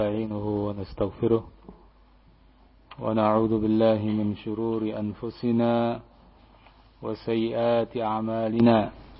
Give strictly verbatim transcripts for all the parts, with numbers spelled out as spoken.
نستعينه ونستغفره ونعوذ بالله من شرور أنفسنا وسيئات أعمالنا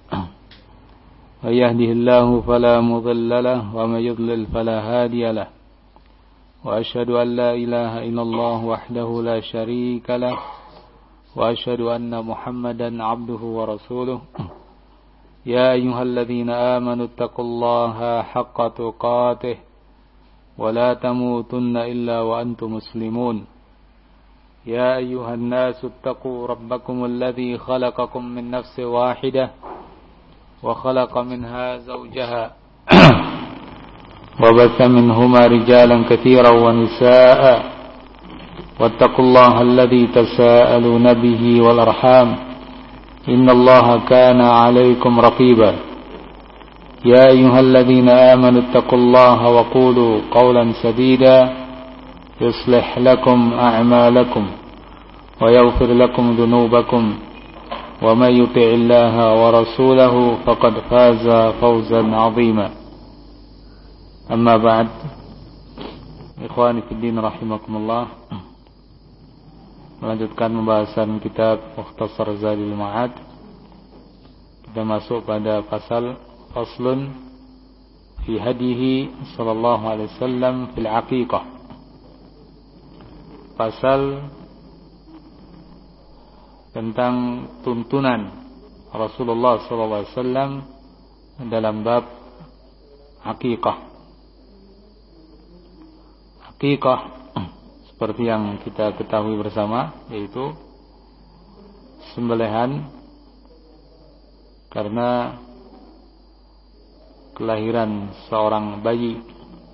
من يهده الله فلا مضل له ومن يضلل فلا هادي له وأشهد أن لا إله إلا الله وحده لا شريك له وأشهد أن محمدا عبده ورسوله يا أيها الذين آمنوا اتقوا الله حق تقاته ولا تموتن إلا وأنتم مسلمون يا أيها الناس اتقوا ربكم الذي خلقكم من نفس واحدة وخلق منها زوجها وبث منهما رجالا كثيرا ونساء واتقوا الله الذي تساءلون به والأرحام إن الله كان عليكم رقيبا يا أيها الذين آمنوا اتقوا الله وقولوا قولا سديدا يصلح لكم أعمالكم ويغفر لكم ذنوبكم ومن يطع الله ورسوله فقد فاز فوزا عظيما أما بعد إخواني في الدين رحمكم الله, melanjutkan pembahasan kitab Mukhtasar Zadil Ma'ad. Kita masuk pada pasal faslun fi hadihi sallallahu alaihi wasallam fil aqiqah. Pasal tentang tuntunan Rasulullah sallallahu alaihi wasallam dalam bab aqiqah. Aqiqah seperti yang kita ketahui bersama, yaitu sembelihan karena kelahiran seorang bayi,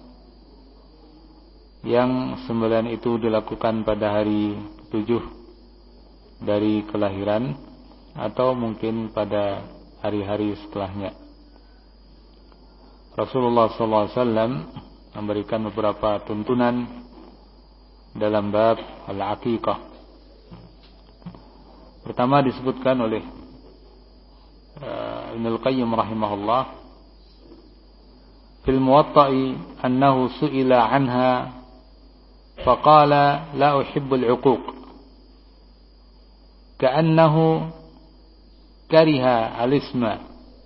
yang sembelihan itu dilakukan pada hari ketujuh dari kelahiran atau mungkin pada hari-hari setelahnya. Rasulullah sallallahu alaihi wasallam memberikan beberapa tuntunan dalam bab al-aqiqah. Pertama disebutkan oleh uh, Ibnul Qayyim rahimahullah fil Muwatta'i annahu su'ila anha faqala la uhibbul 'uquq ka'annahu kariha al-isma.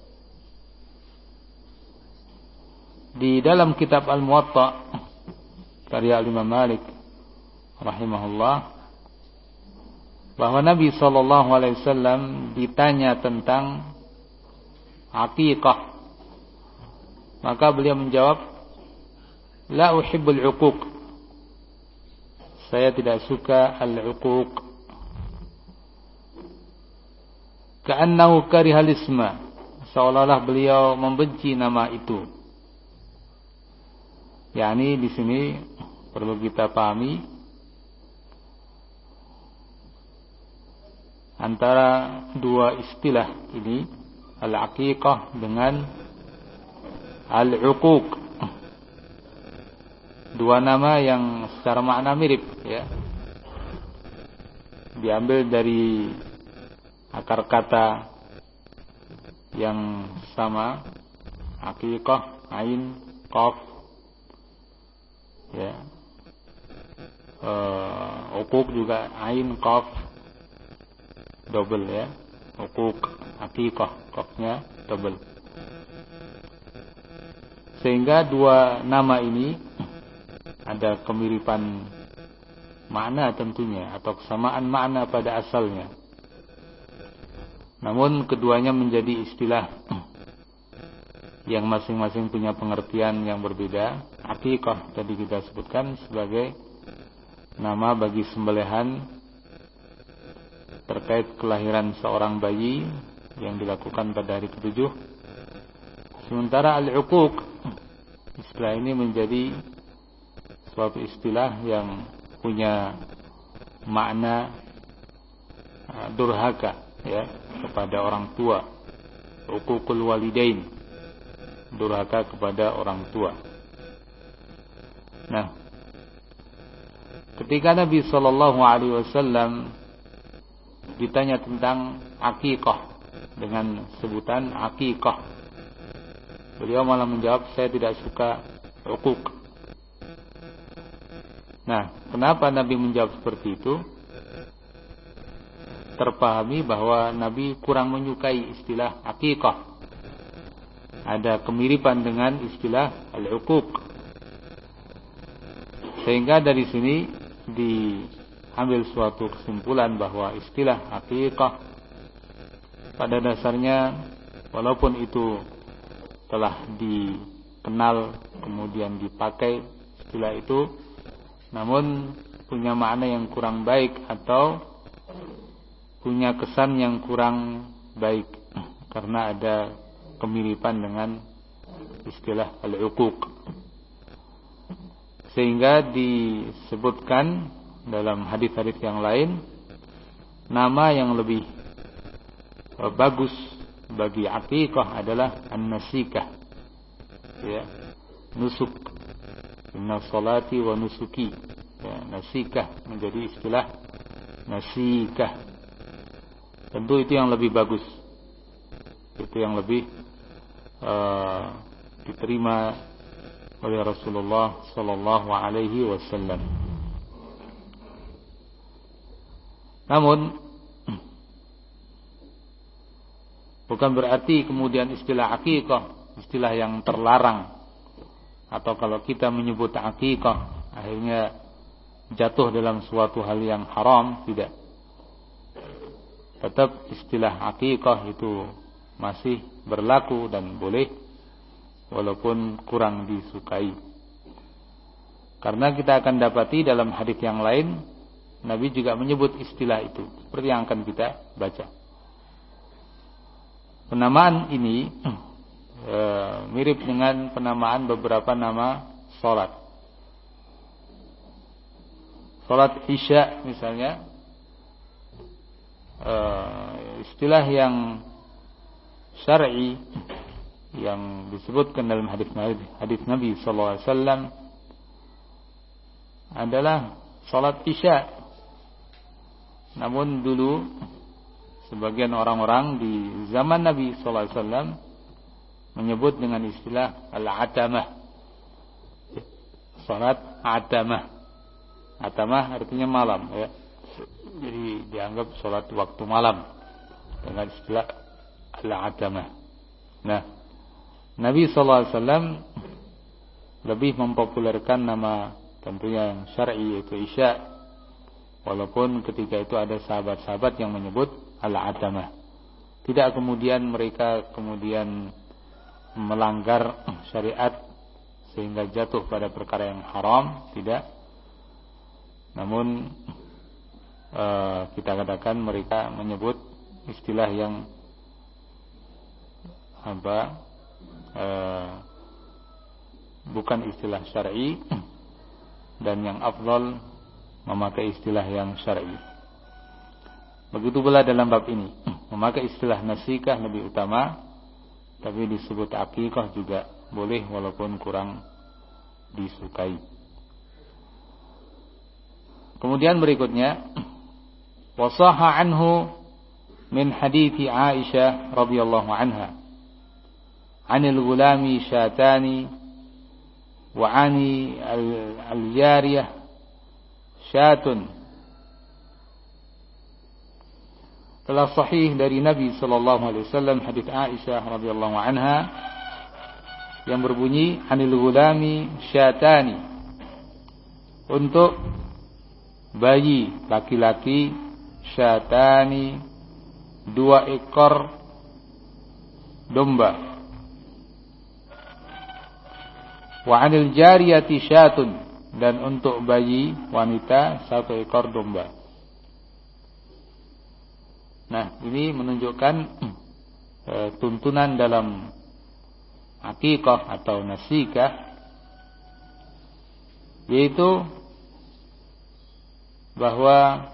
Di dalam kitab Al-Muwatta' karya Imam Malik rahimahullah, bahwa Nabi sallallahu alaihi wasallam ditanya tentang aqiqah, maka beliau menjawab, la uhibbul 'uquq, saya tidak suka al-'uquq, ka'annahu karihal isma, seolah-olah beliau membenci nama itu. yakni di sini perlu kita pahami antara dua istilah ini, al-aqiqah dengan al-'uquq. Dua nama yang secara makna mirip, ya. Diambil dari akar kata yang sama, aqiqah, ain, qaf, ya. Uh, 'uquq juga ain, qaf, double, ya. Uquq, aqiqah, qafnya double. Sehingga dua nama ini ada kemiripan makna tentunya, atau kesamaan makna pada asalnya. Namun keduanya menjadi istilah yang masing-masing punya pengertian yang berbeda. Aqiqah tadi kita sebutkan sebagai nama bagi sembelihan terkait kelahiran seorang bayi yang dilakukan pada hari ketujuh. Sementara al-'uquq, istilah ini menjadi suatu istilah yang punya makna durhaka, ya, kepada orang tua. 'Uququl walidain, durhaka kepada orang tua. Nah, ketika Nabi sallallahu alaihi wasallam ditanya tentang aqiqah dengan sebutan aqiqah, beliau malah menjawab, saya tidak suka 'uquq. Nah, kenapa Nabi menjawab seperti itu? Terpahami bahwa Nabi kurang menyukai istilah aqiqah. Ada kemiripan dengan istilah al-uquq. Sehingga dari sini diambil suatu kesimpulan bahwa istilah aqiqah pada dasarnya walaupun itu telah dikenal kemudian dipakai istilah itu, namun punya makna yang kurang baik atau punya kesan yang kurang baik karena ada kemiripan dengan istilah al-uquq. Sehingga disebutkan dalam hadis-hadis yang lain nama yang lebih bagus bagi aqiqah adalah an-nasikah, ya, nusuk, inna salati wa nusuki, ya, nasikah menjadi istilah nasikah. Tentu itu yang lebih bagus, itu yang lebih uh, diterima oleh Rasulullah sallallahu alaihi wasallam. Namun bukan berarti kemudian istilah aqiqah istilah yang terlarang, atau kalau kita menyebut aqiqah akhirnya jatuh dalam suatu hal yang haram. Tidak. Tetap istilah aqiqah itu masih berlaku dan boleh walaupun kurang disukai. Karena kita akan dapati dalam hadis yang lain Nabi juga menyebut istilah itu seperti yang akan kita baca. Penamaan ini e, mirip dengan penamaan beberapa nama salat. Salat Isya misalnya, e, istilah yang syar'i yang disebutkan dalam hadis hadis Nabi sallallahu alaihi wasallam adalah salat Isya. Namun dulu sebagian orang-orang di zaman Nabi sallallahu alaihi wasallam menyebut dengan istilah al-atamah. Salat atamah. Atamah artinya malam, ya. Jadi dianggap salat waktu malam dengan istilah al-atamah. Nah, Nabi sallallahu alaihi wasallam lebih mempopulerkan nama tentunya yang syar'i yaitu Isya. Walaupun ketika itu ada sahabat-sahabat yang menyebut al-atamah. Tidak kemudian mereka kemudian melanggar syariat sehingga jatuh pada perkara yang haram, tidak. Namun uh, kita katakan mereka menyebut istilah yang apa uh, bukan istilah syar'i, dan yang afdal memakai istilah yang syar'i. Begitu pula dalam bab ini, memakai istilah nasikah lebih utama, tapi disebut aqiqah juga boleh walaupun kurang disukai. Kemudian berikutnya, wasaha anhu min hadithi Aisyah radhiyallahu anha, anil gulami syatani wa ani al-jariyah syatun. Telah sahih dari Nabi sallallahu alaihi wasallam hadis Aisyah radhiyallahu anha yang berbunyi anil gulami syatani, untuk bayi laki-laki syatani dua ekor domba, wa anil jariyati syatun, dan untuk bayi wanita satu ekor domba. Nah, ini menunjukkan e, tuntunan dalam aqiqah atau nasikah, yaitu bahwa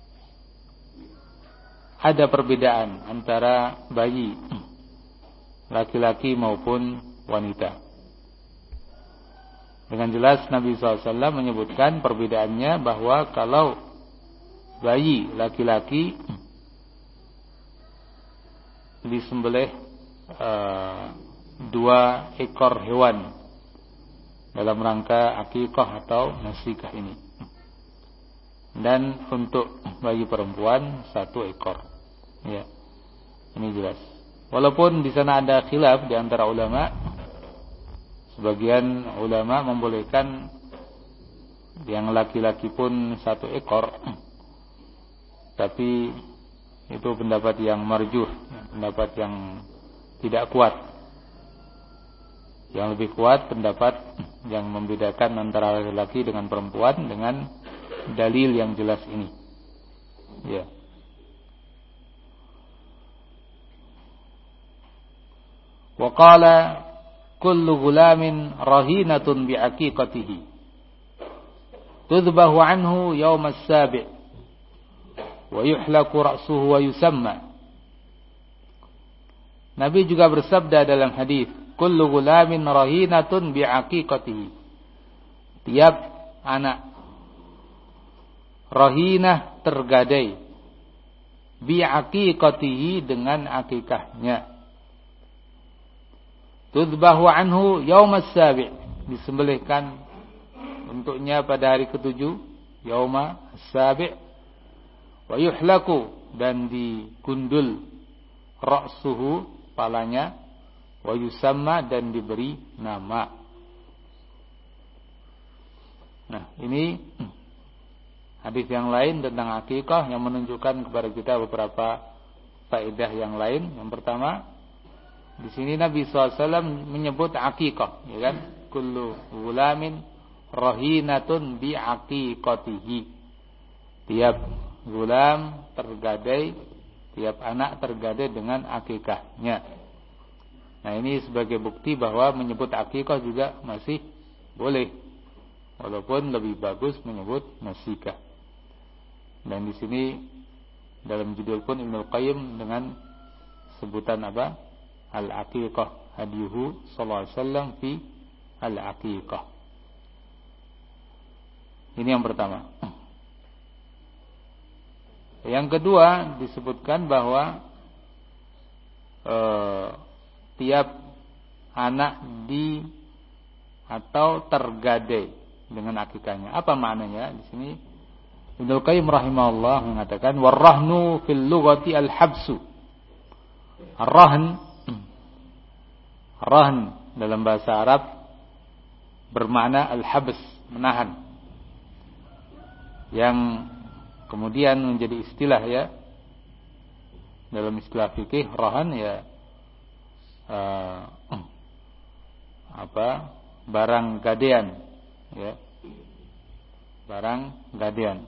ada perbedaan antara bayi laki-laki maupun wanita. Dengan jelas Nabi shallallahu alaihi wasallam menyebutkan perbedaannya, bahwa kalau bayi laki-laki disembelih uh, dua ekor hewan dalam rangka aqiqah atau nasikah ini. dan untuk bagi perempuan satu ekor. Ya, ini jelas. Walaupun di sana ada khilaf di antara ulama, sebagian ulama membolehkan yang laki-laki pun satu ekor, tapi itu pendapat yang marjuh, pendapat yang tidak kuat. Yang lebih kuat pendapat yang membedakan antara laki-laki dengan perempuan dengan dalil yang jelas ini. Ya. Wa qala kullu gulamin rahinatun bi'aqiqatihi tudbahu anhu yawm as-sabi' wa yuhlaku ra'suhu wa yusamma. Nabi juga bersabda dalam hadis, kullu gulamin rahinatun bi'aqiqatihi. Tiap anak rahinah tergadai bi'aqiqatihi dengan akikahnya. Tudbahu anhu yaumas sabi', disembelihkan untuknya pada hari ketujuh, yauma sabi', wa yuhlaku, dan digundul ra'suhu, palanya, wa yusamma, dan diberi nama. Nah, ini hadis yang lain tentang akikah yang menunjukkan kepada kita beberapa faedah yang lain. Yang pertama, di sini Nabi shallallahu alaihi wasallam menyebut akikah, ya kan? Kullu gulamin rahinatun bi aqiqatihi. Tiap gulam tergadai, tiap anak tergadai dengan akikahnya. Nah, ini sebagai bukti bahwa menyebut akikah juga masih boleh, walaupun lebih bagus menyebut nasikah. Dan di sini dalam judul pun Ibnu Qayyim dengan sebutan apa? Al-aqiqah hadiyuhu sallallahu alaihi wasallam fi al-aqiqah. Ini yang pertama. Yang kedua disebutkan bahwa eh, tiap anak di atau tergadai dengan akikahnya. Apa maknanya? Di sini Ibnu Qayyim rahimahullah mengatakan warrahnu fil lughati al-habsu. Ar-rahn, rahn dalam bahasa Arab bermakna al-habs, menahan. Yang kemudian menjadi istilah, ya, dalam istilah fikih, rahn ya uh, apa? barang gadean, ya. Barang gadean.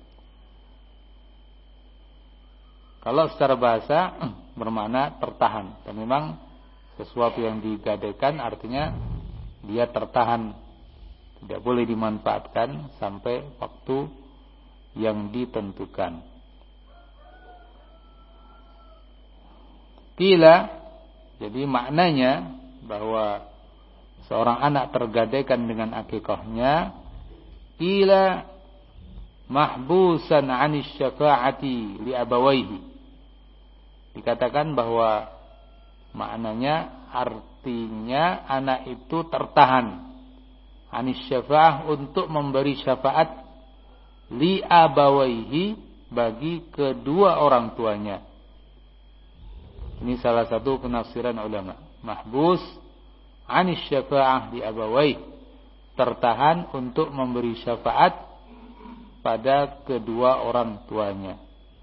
Kalau secara bahasa bermakna tertahan, dan memang sesuatu yang digadaikan artinya dia tertahan, tidak boleh dimanfaatkan sampai waktu yang ditentukan. Qila, jadi maknanya bahwa seorang anak tergadaikan dengan akikahnya, qila mahbusan 'anis syafa'ati li abawaihi. Dikatakan bahwa maknanya, artinya anak itu tertahan 'anis syafa'ah, untuk memberi syafaat li abawaihi, bagi kedua orang tuanya. Ini salah satu penafsiran ulama. Mahbus 'anis syafa'ah li abawaihi, tertahan untuk memberi syafaat pada kedua orang tuanya.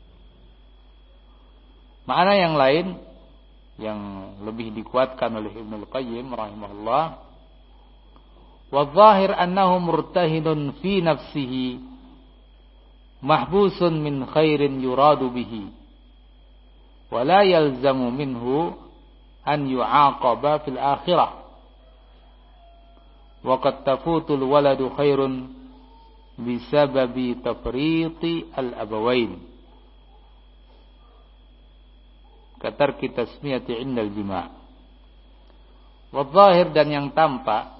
Makna yang lain yang lebih dikuatkan oleh Ibnu Qayyim rahimahullah, wa dhahir annahu murtahidun fi nafsihi mahbusun min khairin yuradu bihi wa la yalzamu minhu an yu'aqaba fil akhirah wa qad tafutul waladu khairun bisababi tafriti al-abawain katar kita tasmiyati indal jima'. Wa dhahir, dan yang tampak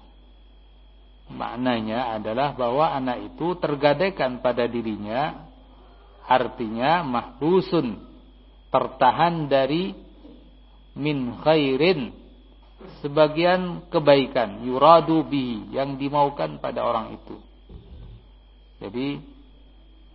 maknanya adalah bahwa anak itu tergadaikan pada dirinya, artinya mahbusun, tertahan dari min khairin, sebagian kebaikan, yuradu bihi, yang dimaukan pada orang itu. Jadi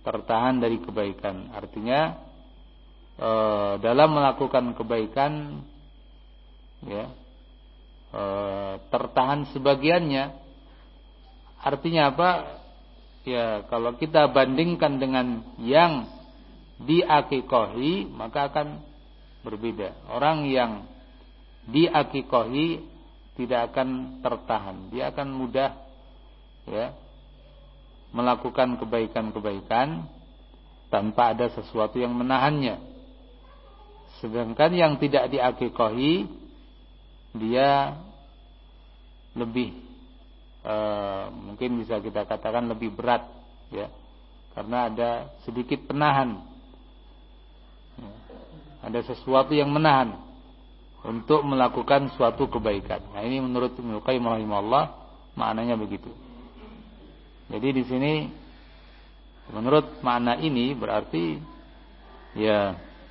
tertahan dari kebaikan. Artinya e, dalam melakukan kebaikan ya e, tertahan sebagiannya. Artinya apa? Ya, kalau kita bandingkan dengan yang diakikohi, maka akan berbeda. Orang yang diakikohi tidak akan tertahan, dia akan mudah ya melakukan kebaikan-kebaikan tanpa ada sesuatu yang menahannya. Sedangkan yang tidak diakikohi, dia lebih e, mungkin bisa kita katakan lebih berat ya, karena ada sedikit penahan ya, ada sesuatu yang menahan untuk melakukan suatu kebaikan. Nah, ini menurut Ibnu Qayyim rahimahullah maknanya begitu. Jadi di sini menurut makna ini berarti ya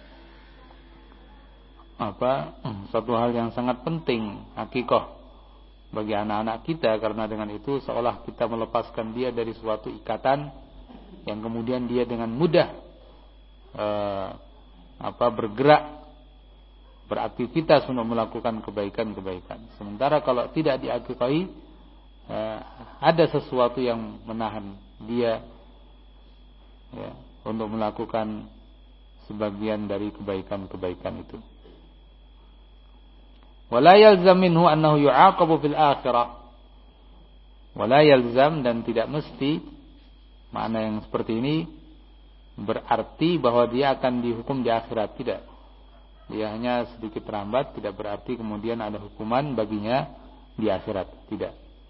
apa satu hal yang sangat penting hakikah bagi anak-anak kita, karena dengan itu seolah kita melepaskan dia dari suatu ikatan yang kemudian dia dengan mudah eh, apa bergerak beraktivitas untuk melakukan kebaikan-kebaikan. Sementara kalau tidak diakikahi, eh, ada sesuatu yang menahan dia ya, untuk melakukan sebagian dari kebaikan-kebaikan itu. Wala yalzam minhu annahu yu'aqabu fil akhirah. Wala yalzam, dan tidak mesti makna yang seperti ini berarti bahwa dia akan dihukum di akhirat. Tidak. Dia hanya sedikit terlambat, tidak berarti kemudian ada hukuman baginya di akhirat. Tidak.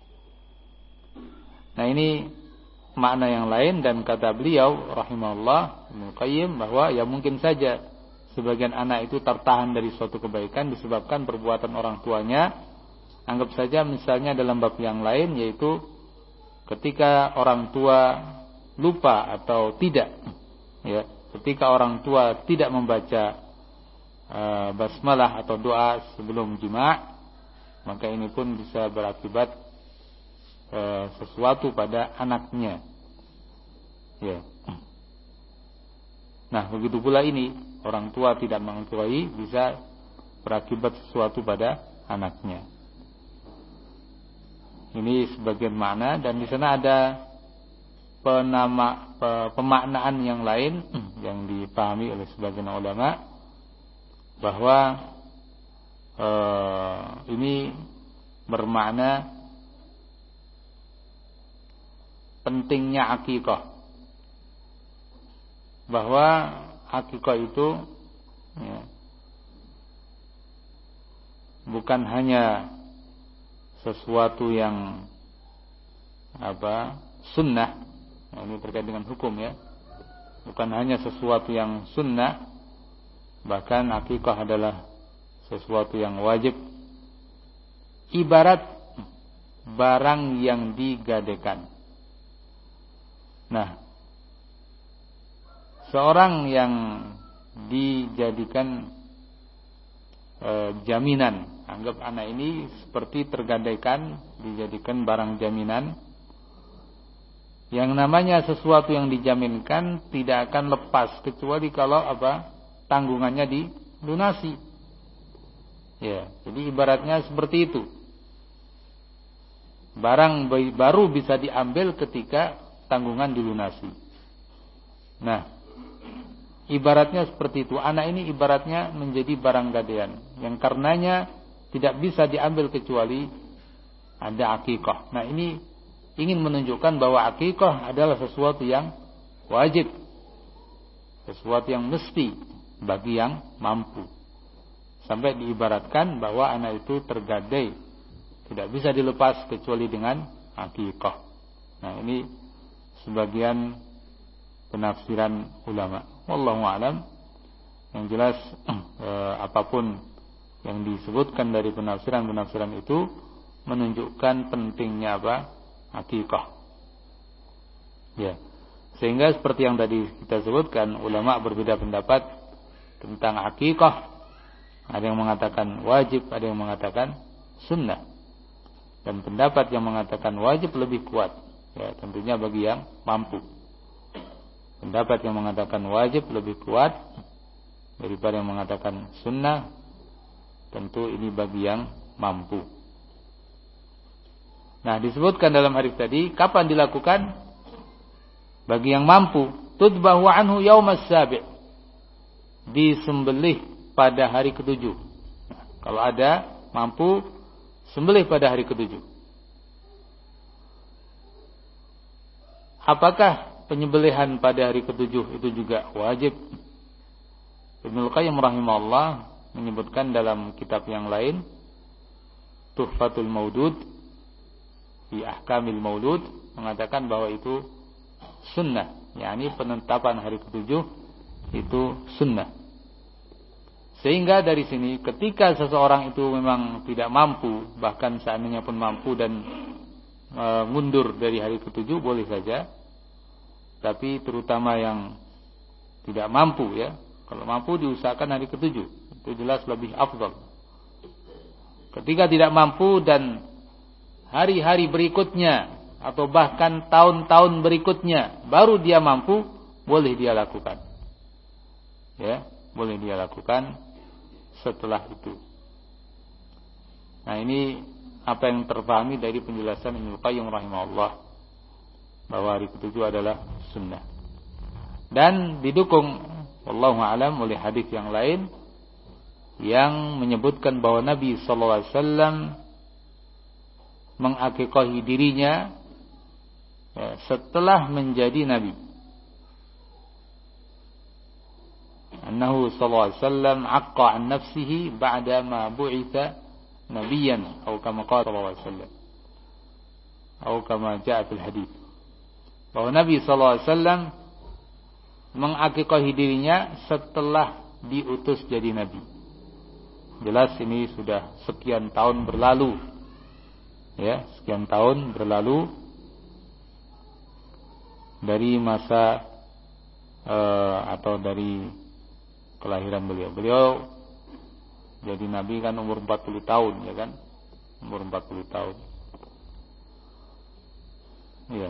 Nah, ini makna yang lain, dan kata beliau rahimahullah Ibnu Qayyim bahwa ya mungkin saja sebagian anak itu tertahan dari suatu kebaikan disebabkan perbuatan orang tuanya. Anggap saja misalnya dalam bab yang lain, yaitu ketika orang tua lupa atau tidak ya, ketika orang tua tidak membaca uh, basmalah atau doa sebelum jima', maka ini pun bisa berakibat uh, sesuatu pada anaknya ya. Nah, begitu pula ini, orang tua tidak mengetahui bisa berakibat sesuatu pada anaknya. Ini sebagian makna, dan di sana ada penama pemaknaan yang lain yang dipahami oleh sebagian ulama bahwa eh, ini bermakna pentingnya akikah, bahwa akikah itu ya, bukan hanya sesuatu yang apa sunnah, nah, ini terkait dengan hukum ya, bukan hanya sesuatu yang sunnah, bahkan akikah adalah sesuatu yang wajib, ibarat barang yang digadekan. Nah, seorang yang dijadikan e, jaminan, anggap anak ini seperti tergadaikan, dijadikan barang jaminan. Yang namanya sesuatu yang dijaminkan tidak akan lepas kecuali kalau apa? Tanggungannya dilunasi. Ya, jadi ibaratnya seperti itu. Barang baru bisa diambil ketika tanggungan dilunasi. Nah, ibaratnya seperti itu. Anak ini ibaratnya menjadi barang gadaian yang karenanya tidak bisa diambil kecuali ada akikah. Nah, ini ingin menunjukkan bahwa akikah adalah sesuatu yang wajib, sesuatu yang mesti bagi yang mampu. Sampai diibaratkan bahwa anak itu tergadai, tidak bisa dilepas kecuali dengan akikah. Nah, ini sebagian penafsiran ulama. Wallahu a'lam. Yang jelas eh, apapun yang disebutkan dari penafsiran-penafsiran itu menunjukkan pentingnya apa? Akikah. Ya. Sehingga seperti yang tadi kita sebutkan, ulama berbeda pendapat tentang akikah. Ada yang mengatakan wajib, ada yang mengatakan sunnah. Dan pendapat yang mengatakan wajib lebih kuat. Ya, tentunya bagi yang mampu. pendapat yang mengatakan wajib lebih kuat daripada yang mengatakan sunnah. Tentu ini bagi yang mampu. Nah, disebutkan dalam hadis tadi kapan dilakukan? Bagi yang mampu, tudbahu anhu yaumas sabi', disembelih pada hari ketujuh. Nah, kalau ada mampu, sembelih pada hari ketujuh. Apakah penyembelihan pada hari ketujuh itu juga wajib? Ibnu Qayyim rahimahullah menyebutkan dalam kitab yang lain, Tuhfatul Maudud fi Ahkamil Maulud, mengatakan bahwa itu sunnah, yakni penetapan hari ketujuh itu sunnah. Sehingga dari sini ketika seseorang itu memang tidak mampu, bahkan seandainya pun mampu dan e, mundur dari hari ketujuh boleh saja. Tapi terutama yang tidak mampu ya, kalau mampu diusahakan hari ketujuh, itu jelas lebih afdal. Ketika tidak mampu dan hari-hari berikutnya atau bahkan tahun-tahun berikutnya baru dia mampu, boleh dia lakukan. Ya, boleh dia lakukan setelah itu. Nah, ini apa yang terpahami dari penjelasan Ibnu Qayyim rahimahullah, bahwa hari ketujuh adalah sunnah. Dan didukung wallahu a'lam oleh hadis yang lain yang menyebutkan bahwa Nabi sallallahu alaihi wasallam mengakikahi dirinya ya, setelah menjadi nabi. Annahu sallallahu alaihi wasallam aqqa an nafsihi ba'da ma bu'itha nabiyyan, atau kama qala sallallahu alaihi wasallam, atau kama jaa fil hadis, bahwa Nabi sallallahu alaihi wasallam mengakikahi dirinya setelah diutus jadi nabi. Jelas ini sudah sekian tahun berlalu. Ya, sekian tahun berlalu dari masa uh, atau dari kelahiran beliau. Beliau jadi nabi kan umur empat puluh tahun, ya kan? Umur empat puluh tahun. Iya.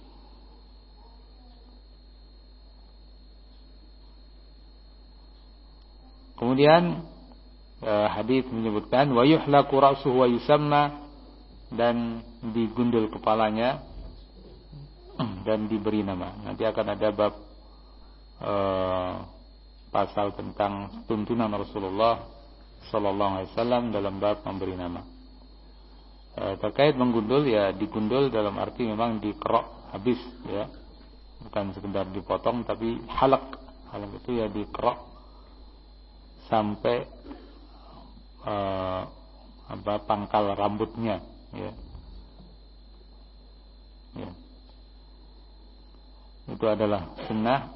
Kemudian uh, hadis menyebutkan wa yuhlaku ra'suhu wa yusamma, dan digundul kepalanya dan diberi nama. Nanti akan ada bab uh, pasal tentang tuntunan Rasulullah sallallahu alaihi wasallam dalam bab memberi nama. Uh, terkait menggundul, ya digundul dalam arti memang dikerok habis, ya, bukan sekedar dipotong, tapi halak. Halak itu ya dikerok sampai uh, apa pangkal rambutnya, ya. Ya. Itu adalah sunnah,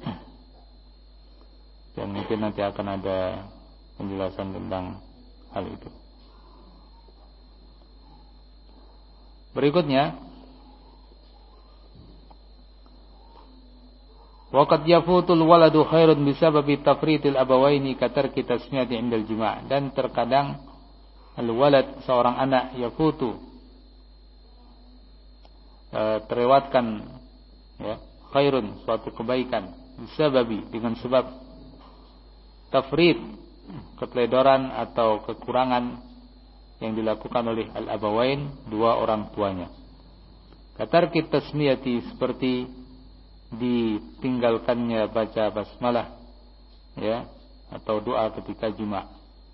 dan mungkin nanti akan ada penjelasan tentang hal itu. Berikutnya, waqad yafutul waladu khairun bisababi tafritil abawaini katarki tasmiyati indal jima', dan terkadang al-walad, seorang anak, yafutu, e, terlewatkan, ya, khairun, suatu kebaikan, bisababi, dengan sebab tafrid, keteledoran atau kekurangan yang dilakukan oleh al-abawain, dua orang tuanya. Katarki tasmiyati, seperti ditinggalkannya baca basmalah, ya, atau doa ketika jima'.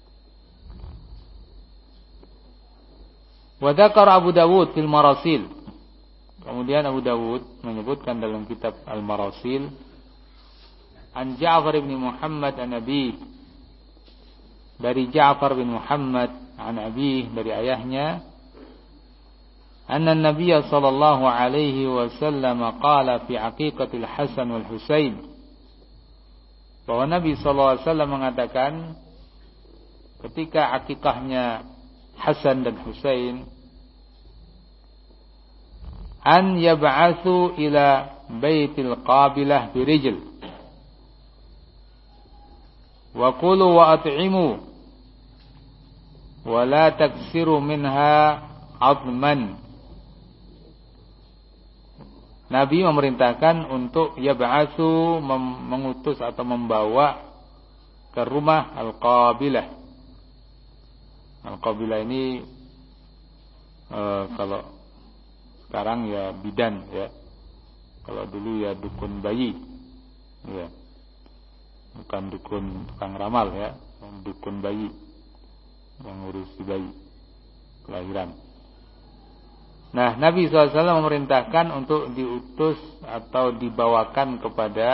Wa dzakara Abu Dawud fil Marasil. Kemudian Abu Dawud menyebutkan dalam kitab Al-Marasil, an Ja'far bin Muhammad an Abi, dari Ja'far bin Muhammad an Abi, dari ayahnya, anna Nabi sallallahu alaihi wasallam qala fi aqiqatil Hasan wal Husain, bahwa Nabi sallallahu alaihi wasallam mengatakan ketika akikahnya Hasan dan Husain, an yab'atsu ila baitil qabilah birijl wa kulu wa at'imu wa la taksiru minha 'azman Nabi memerintahkan untuk yab'atsu mengutus atau membawa ke rumah Al-Qabilah. Al-Qabilah ini e, kalau sekarang ya bidan ya. Kalau dulu ya dukun bayi. Ya. Bukan dukun tukang ramal ya, dukun bayi yang ngurusi bayi kelahiran. Nah, Nabi shallallahu alaihi wasallam memerintahkan untuk diutus atau dibawakan kepada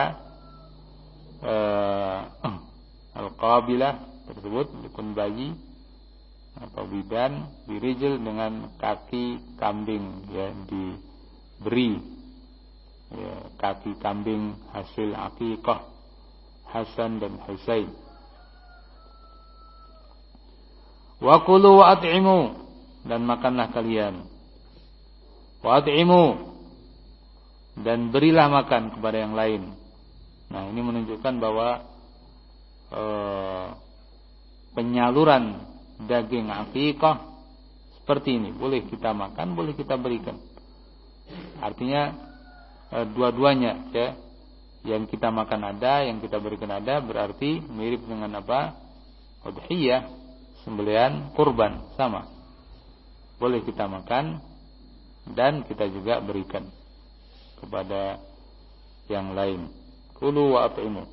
uh, Al-Qabilah tersebut, dukun bayi atau bidan, dirijil dengan kaki kambing, ya, diberi ya, kaki kambing hasil akikah Hasan dan Husain. Wa kulu wa at'imu, dan makanlah kalian. Wa at'imu, dan berilah makan kepada yang lain. Nah, ini menunjukkan bahwa e, penyaluran daging akikah seperti ini, boleh kita makan, boleh kita berikan. Artinya e, dua-duanya ya, yang kita makan ada, yang kita berikan ada, berarti mirip dengan apa? Udhiyah, sembelihan kurban, sama. Boleh kita makan dan kita juga berikan kepada yang lain. Kulu wa at'imu.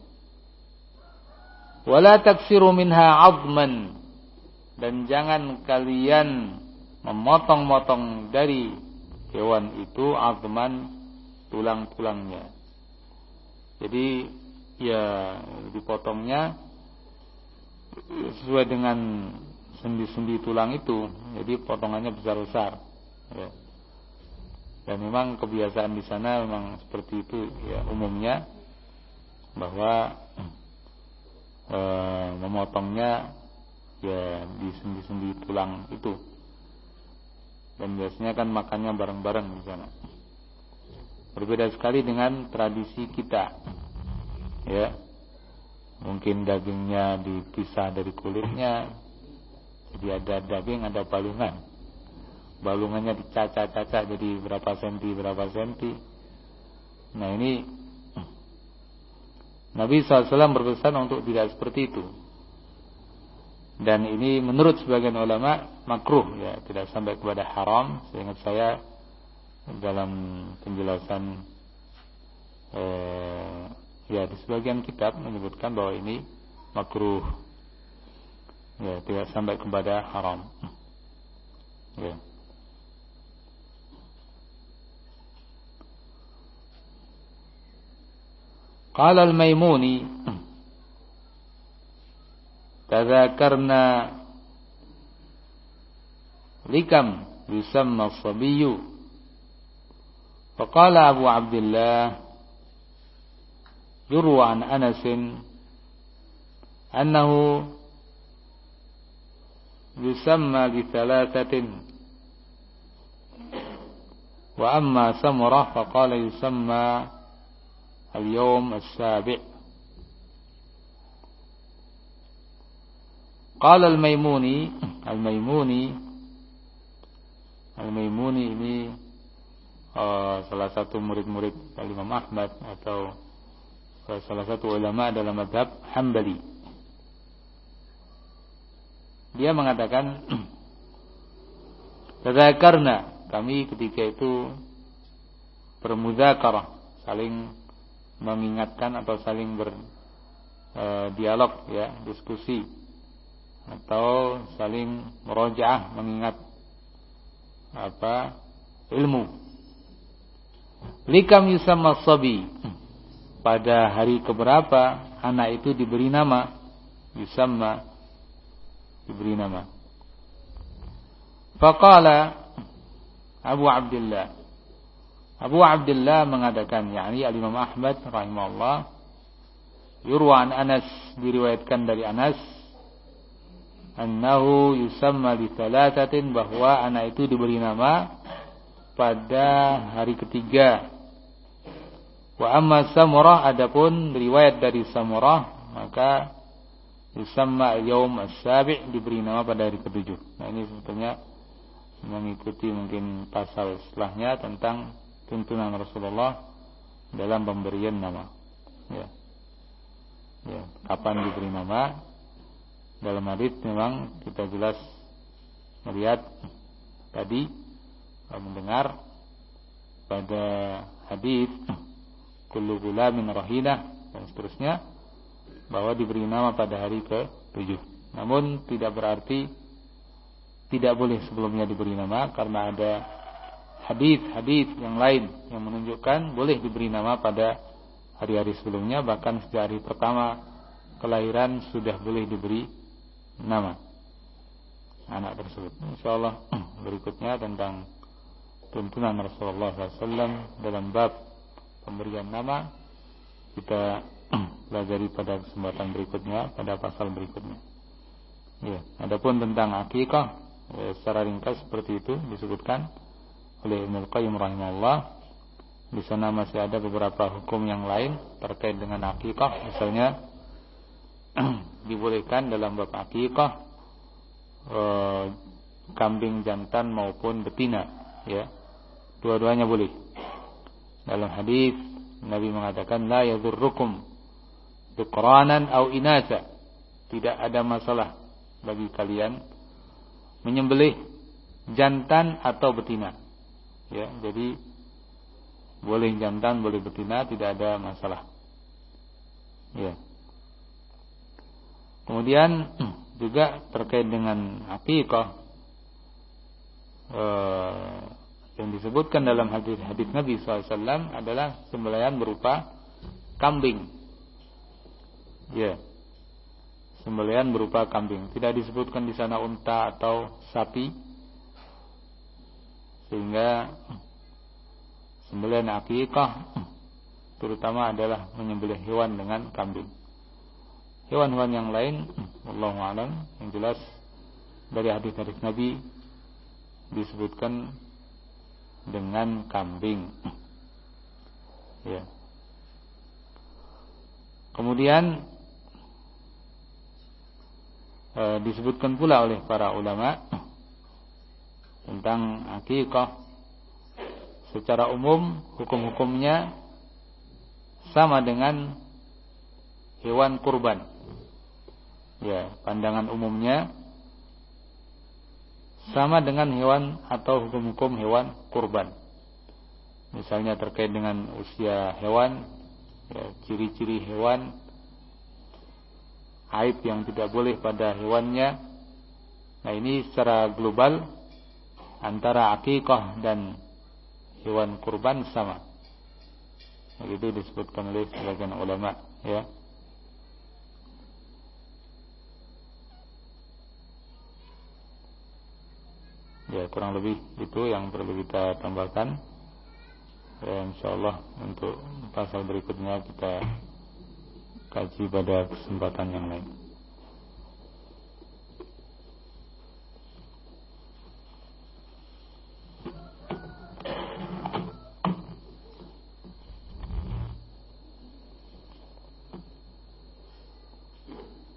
Wala taksiru minha 'azman, dan jangan kalian memotong-motong dari hewan itu 'azman, tulang-tulangnya. Jadi ya dipotongnya sesuai dengan sendi-sendi tulang itu. Jadi potongannya besar-besar. Ya. Dan memang kebiasaan di sana memang seperti itu ya umumnya, bahwa e, memotongnya ya di sendi-sendi tulang itu. Dan biasanya kan makannya bareng-bareng di sana. Berbeda sekali dengan tradisi kita. Ya. Mungkin dagingnya dipisah dari kulitnya. Jadi ada daging, ada balungan. Balungannya dicacah-cacah jadi berapa senti, berapa senti. Nah, ini Nabi shallallahu alaihi wasallam berpesan untuk tidak seperti itu. Dan ini menurut sebagian ulama makruh, ya, tidak sampai kepada haram. Seingat saya dalam penjelasan eh, ya di sebagian kitab menyebutkan bahwa ini makruh, ya, tidak sampai kepada haram. Ya. Qala al-Maimuni tadzakarna likam yusamma as-sabiyyu. Faqala Abu Abdullah yurwa an Anas annahu yusamma bi thalathatin wa amma Samurah faqala yusamma al-yawm as-sabi'. Qala al-Maimuni al-Maimuni al-Maimuni ini Uh, salah satu murid-murid Imam Ahmad atau uh, salah satu ulama dalam mazhab Hambali. Dia mengatakan, tadzakarna, kami ketika itu bermudzakarah, saling mengingatkan atau saling berdialog, uh, ya, diskusi atau saling murojaah, mengingat apa ilmu. Likam yusamma sabi, pada hari keberapa anak itu diberi nama, yusamma, diberi nama. Faqala Abu Abdullah, Abu Abdullah mengatakan, yakni Al-Imam Ahmad rahimahullah, yurwa an Anas, diriwayatkan dari Anas, annahu yusamma li thalathatin, bahwa anak itu diberi nama pada hari ketiga. Wa amma Samurah, adapun riwayat dari Samurah, maka yusamma al-yawm as-sabi', diberi nama pada hari ketujuh. Nah, ini sebetulnya mengikuti mungkin pasal setelahnya tentang tuntunan Rasulullah dalam pemberian nama. Ya. Ya, kapan diberi nama? Dalam hadis memang kita jelas melihat tadi mendengar pada hadis kullu gulamin rahinah dan seterusnya bahwa diberi nama pada hari ke tujuh. Namun tidak berarti tidak boleh sebelumnya diberi nama, karena ada hadis-hadis yang lain yang menunjukkan boleh diberi nama pada hari-hari sebelumnya, bahkan sejak hari pertama kelahiran sudah boleh diberi nama anak tersebut. Insyaallah berikutnya tentang tuntunan Rasulullah shallallahu alaihi wasallam dalam bab pemberian nama kita pelajari pada kesempatan berikutnya, pada pasal berikutnya. Ya, adapun tentang akikah ya, secara ringkas seperti itu disebutkan oleh Ibnu Qayyim rahimahullah. Di sana masih ada beberapa hukum yang lain terkait dengan akikah, misalnya dibolehkan dalam bab akikah e, kambing jantan maupun betina, ya, dua-duanya boleh. Dalam hadis Nabi mengatakan la yadhurrukum dhukranan aw inatha, tidak ada masalah bagi kalian menyembelih jantan atau betina. Ya, jadi boleh jantan, boleh betina, tidak ada masalah. Ya. Kemudian juga terkait dengan akikah eh, yang disebutkan dalam hadis-hadis Nabi shallallahu alaihi wasallam adalah sembelihan berupa kambing. Ya, sembelihan berupa kambing. Tidak disebutkan di sana unta atau sapi, sehingga sembelihan akikah terutama adalah menyembelih hewan dengan kambing. Hewan-hewan yang lain, wallahu a'lam, yang jelas dari hadis-hadis Nabi disebutkan dengan kambing. Ya. Kemudian e, disebutkan pula oleh para ulama tentang akikah. Secara umum hukum-hukumnya sama dengan hewan kurban. Ya, pandangan umumnya sama dengan hewan atau hukum-hukum hewan kurban. Misalnya terkait dengan usia hewan, ya, ciri-ciri hewan, aib yang tidak boleh pada hewannya. Nah, ini secara global antara akikah dan hewan kurban sama. Itu disebutkan oleh sebagian ulama, ya. Ya, kurang lebih itu yang perlu kita tambahkan. Ya, insyaallah untuk pasal berikutnya kita kaji pada kesempatan yang lain.